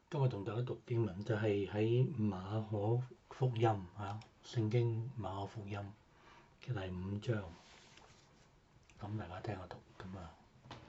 今日同大家讀經文就係喺馬可福音聖經馬可福音嘅第5章，咁大家聽我讀咁啊。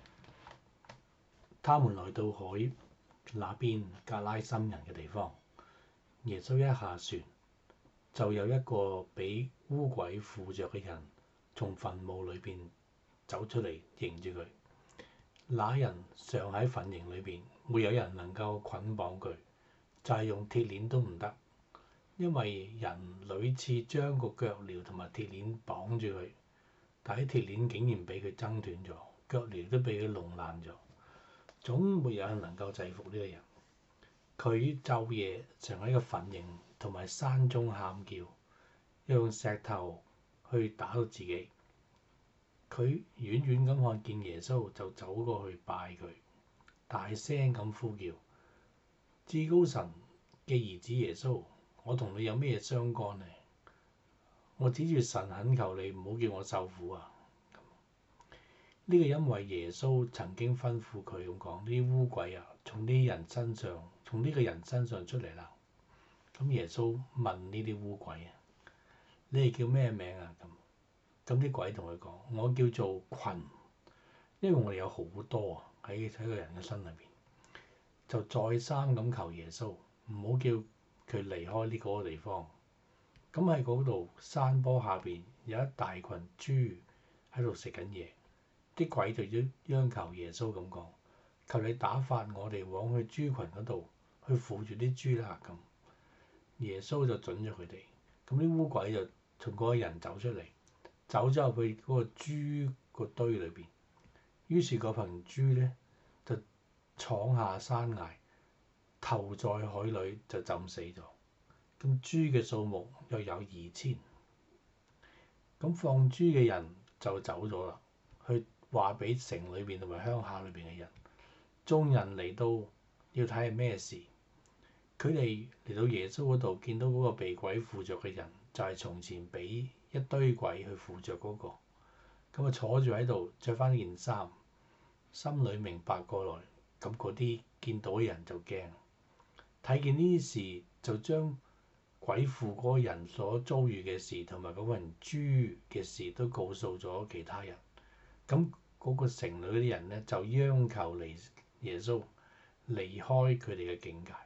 他們來到海那邊格拉森人嘅地方，耶穌一下船，就有一個被污鬼附着嘅人從墳墓裏邊走出嚟迎住佢。那人尚喺墳塋裏邊，沒有人能夠捆綁佢，就係用鐵鏈都唔得，因為人屢次將個腳鐐同埋鐵鏈綁住佢，但係鐵鏈竟然俾佢掙斷咗，腳鐐都俾佢弄爛咗，總沒有人能夠制服呢個人。佢晝夜常喺個墳塋同埋山中喊叫，用石頭去打到自己。佢遠遠咁看見耶穌，就走過去拜佢，大聲咁呼叫：至高神嘅兒子耶穌，我同你有咩相干呢？我指住神懇求你，唔好叫我受苦啊！呢個因為耶穌曾經吩咐佢咁講：呢啲污鬼啊，從呢個人身上出嚟啦。咁耶穌問呢啲污鬼啊：你哋叫咩名啊？咁啲鬼同佢講：我叫做群，因為我哋有好多啊喺個人嘅身裏邊，就再三咁求耶穌唔好叫佢離開呢個地方。咁喺嗰度山坡下邊有一大群豬喺度食緊嘢，啲鬼就央求耶穌咁講：求你打發我哋往去豬群嗰度去扶住啲豬啦。咁耶穌就準咗佢哋，咁啲污鬼就從嗰個人走出嚟，走咗入去嗰個豬個堆裏邊。於是嗰羣豬咧就闖下山崖，投在海裏就浸死咗。咁豬嘅數目又有2000。咁放豬嘅人就走咗啦，去話俾城裏邊同埋鄉下裏邊嘅人。眾人嚟到要睇係咩事，佢哋嚟到耶穌嗰度，見到嗰個被鬼附着嘅人，就係從前俾一堆鬼去附着嗰個。咁啊坐住喺度，着翻件衫，心裏明白過來。咁嗰啲見到嘅人就驚，睇見呢啲事就將鬼附嗰個人所遭遇嘅事同埋嗰個人豬嘅事都告訴咗其他人。咁嗰個城裏嗰啲人咧就央求耶穌離開佢哋嘅境界。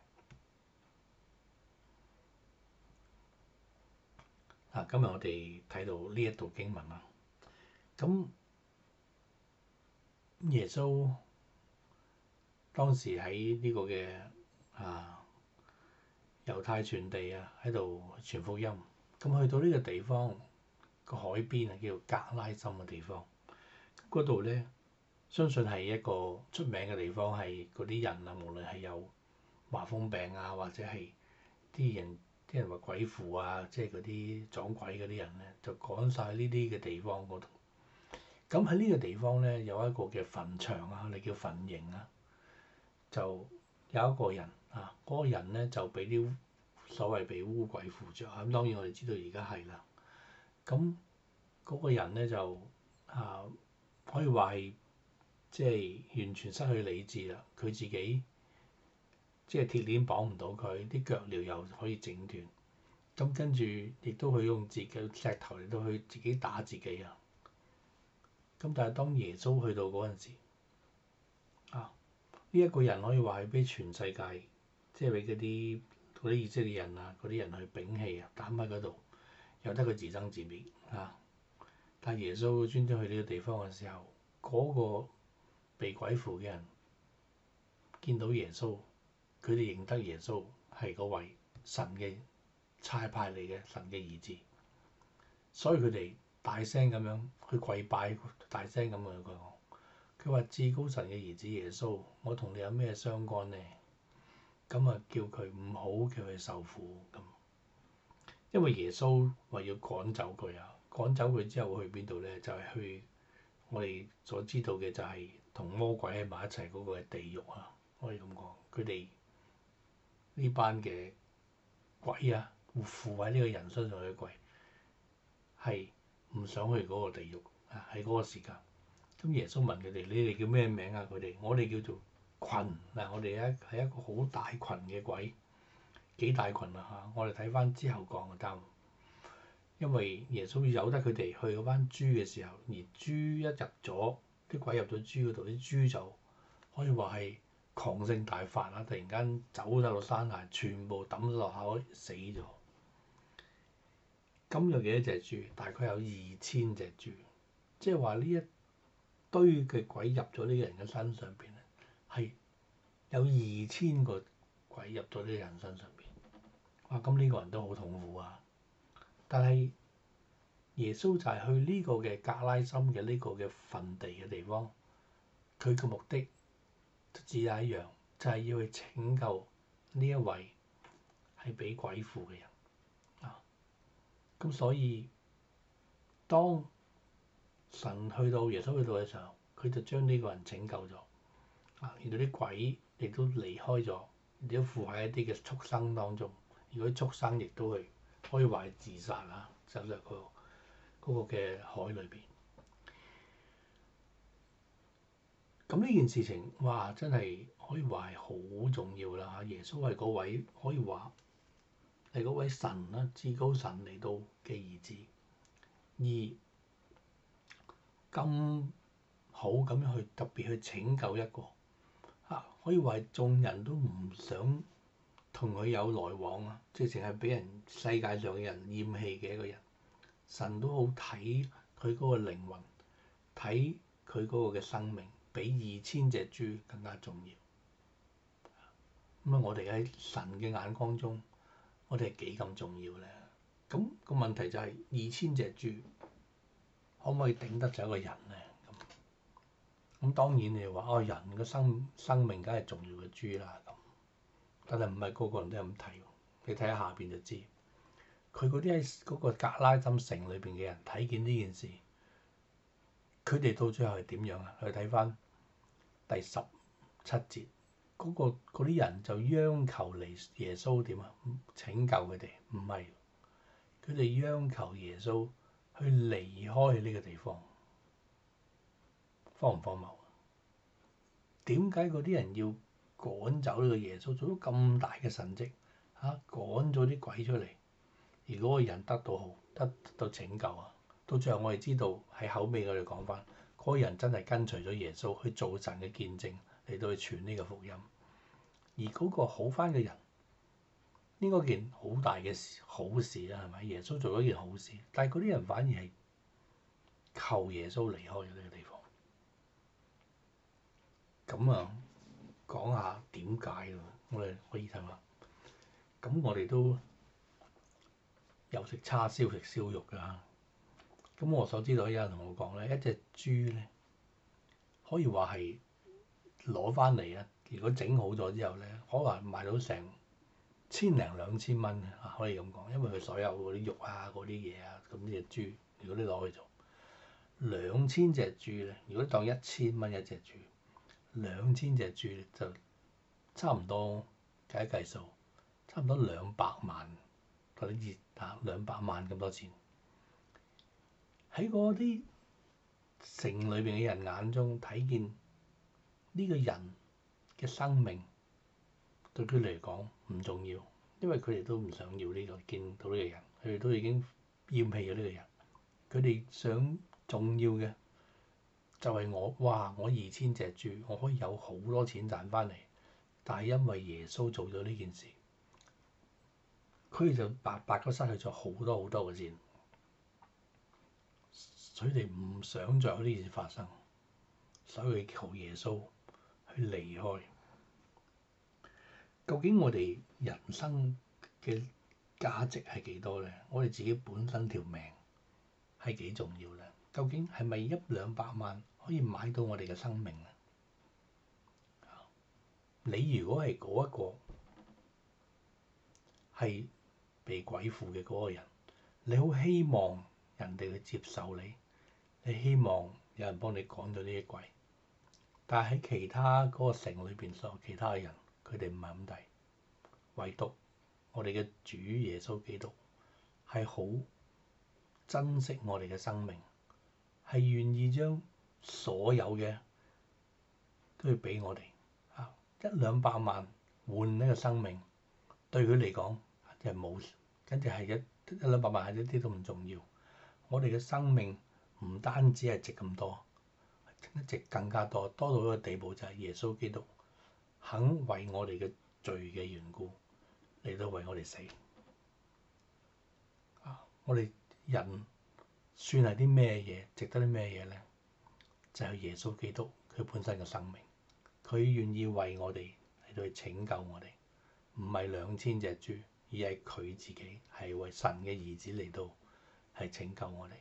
今日我哋睇到呢一度經文啦。咁耶穌當時喺呢個嘅猶太傳地喺度傳福音。咁去到呢個地方個海邊叫格拉森嘅地方，嗰度咧相信係一個出名嘅地方，係嗰啲人啊，無論係有麻風病啊，或者係啲人話鬼附啊，即係嗰啲撞鬼嗰啲人咧，就趕晒呢啲嘅地方嗰度。咁喺呢個地方咧有一個嘅墳場啊，你叫墳塋啊，就有一個人嗰個人咧就俾啲所謂被污鬼附着。咁當然我哋知道而家係啦。咁嗰個人咧就可以話係即係完全失去理智啦。佢自己即係鐵鏈綁唔到佢，啲腳鐐又可以整斷。咁跟住亦都去用自己石頭嚟到去自己打自己啊。咁但係當耶穌去到嗰陣時，呢一個人可以話係俾全世界，即係俾嗰啲以色列人嗰啲人去摒棄抌喺嗰度，由得佢自生自滅。但係耶穌專登去呢個地方嘅時候，嗰個被鬼附嘅人見到耶穌，佢哋認得耶穌係嗰位神嘅差派嚟嘅神嘅兒子，所以佢哋大聲咁樣去跪拜，大聲咁樣講。佢話：至高神嘅兒子耶穌，我同你有咩相干呢？咁叫佢唔好叫佢受苦咁，因為耶穌話要趕走佢趕走佢之後去邊度咧？就係去我哋所知道嘅就係同魔鬼喺埋一齊嗰個係地獄可以咁講，佢哋呢班嘅鬼附喺呢個人身上嘅鬼係唔想去嗰個地獄喺嗰個時間。咁耶穌問佢哋：你哋叫咩名啊？佢哋：我哋叫做群嗱，我哋係一個好大群嘅鬼，幾大群啊嚇！我哋睇翻之後講嘅單，因為耶穌由得佢哋去嗰班豬嘅時候，而豬一入咗，啲鬼入咗豬嗰度，啲豬就可以話係狂性大發啦！突然間走晒落山崖，全部抌咗落口死咗。咁有幾多隻豬？大概有2000隻豬，即係話呢一堆嘅鬼入咗呢個人嘅身上邊咧，係有2000個鬼入咗呢個人身上邊。哇！咁呢個人都好痛苦啊！但係耶穌就係去呢個嘅格拉森嘅呢個嘅墳地嘅地方，佢嘅目的只係一樣，就係要去拯救呢一位係俾鬼附嘅人啊！咁所以當神去到耶穌去到嘅時候，佢就將呢個人拯救咗啊！而到啲鬼亦都離開咗，亦都附喺一啲嘅畜生當中。如果畜生亦都係可以話係自殺啦，走入嗰個嘅海裏邊。咁呢件事情，哇！真係可以話係好重要啦嚇。耶穌係嗰位可以話係嗰位神啦，至高神嚟到嘅兒子，而咁好咁樣去特別去拯救一個嚇，可以話係眾人都唔想同佢有來往啊，即係淨係俾人世界上嘅人厭棄嘅一個人。神都好睇佢嗰個靈魂，睇佢嗰個嘅生命，比2000隻豬更加重要。咁啊，我哋喺神嘅眼光中，我哋係幾咁重要咧？咁個問題就係2000隻豬可唔可以頂得上一個人咧？咁當然你話哦，人嘅生命梗係重要嘅豬啦。咁但係唔係個個人都係咁睇喎。你睇下下邊就知。佢嗰啲喺嗰個格拉森城裏邊嘅人睇見呢件事，佢哋到最後係點樣啊？去睇翻第17節，嗰啲人就央求嚟耶穌點啊？拯救佢哋，唔係佢哋央求耶穌去離開呢個地方，荒唔荒謬？點解嗰啲人要趕走呢個耶穌？做咗咁大嘅神蹟嚇，趕咗啲鬼出嚟。而嗰個人得到拯救啊！到最後我哋知道喺後尾我哋講翻，嗰個人真係跟隨咗耶穌去做神嘅見證，嚟到去傳呢個福音。而嗰個好翻嘅人，應該件好大嘅好事啦，係咪？耶穌做咗一件好事，但係嗰啲人反而係求耶穌離開咗呢個地方。咁啊，講下點解咯？我哋可以睇下。咁我哋都有食叉燒食燒肉㗎。咁我所知道有人同我講咧，一隻豬咧可以話係攞翻嚟啊！如果整好咗之後咧，可能賣到成1000零2000蚊啊，可以咁講，因為佢所有嗰啲肉啊、嗰啲嘢啊，咁呢隻豬，如果你攞去做2000隻豬咧，如果當1000蚊一隻豬，2000隻豬就差唔多計一計數，差唔多200萬嗰啲熱啊，200萬咁多錢。喺嗰啲城裏邊嘅人眼中睇見呢個人嘅生命對佢嚟講唔重要，因為佢哋都唔想要呢個見到呢個人，佢哋都已經厭棄咗呢個人。佢哋想重要嘅就係我2000隻豬，我可以有好多錢賺翻嚟，但係因為耶穌做咗呢件事，佢哋就白白咁失去咗好多好多嘅錢。佢哋唔想再有呢件事發生，所以求耶穌去離開。究竟我哋人生嘅價值係幾多咧？我哋自己本身條命係幾重要咧？究竟係咪100-200萬可以買到我哋嘅生命咧？你如果係嗰一個係被鬼附嘅嗰個人，你好希望人哋去接受你。你希望有人幫你趕咗呢啲鬼，但係喺其他嗰個城裏邊所有其他嘅人，佢哋唔係咁睇，唯獨我哋嘅主耶穌基督係好珍惜我哋嘅生命，係願意將所有嘅都要俾我哋啊！ 100-200萬換呢個生命，對佢嚟講就係冇，跟住係100-200萬係一啲都唔重要。我哋嘅生命唔單止係值咁多，值更加多，多到一個地步就係耶穌基督肯為我哋嘅罪嘅緣故嚟到為我哋死。我哋人算係啲咩嘢？值得啲咩嘢咧？就係耶穌基督佢本身嘅生命，佢願意為我哋嚟到去拯救我哋，唔係2000隻豬，而係佢自己係為神嘅兒子嚟到係拯救我哋。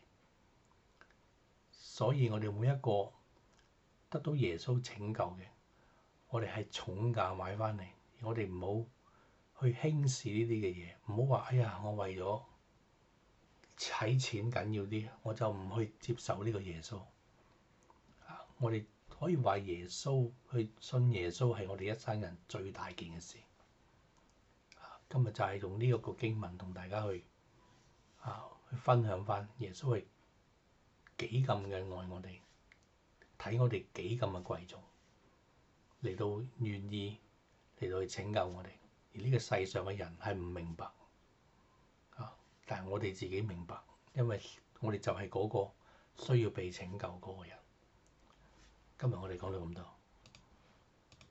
所以我哋每一個得到耶穌拯救嘅，我哋係重價買翻嚟。我哋唔好去輕視呢啲嘅嘢，唔好話哎呀，我為咗睇錢緊要啲，我就唔去接受呢個耶穌。我哋可以話耶穌去信耶穌係我哋一生人最大件嘅事。今日就係用呢個經文同大家去分享翻耶穌係幾咁嘅愛我哋，睇我哋幾咁嘅貴重，嚟到願意嚟到去拯救我哋。而呢個世上嘅人係唔明白但係我哋自己明白，因為我哋就係嗰個需要被拯救嗰個人。今日我哋講到咁多。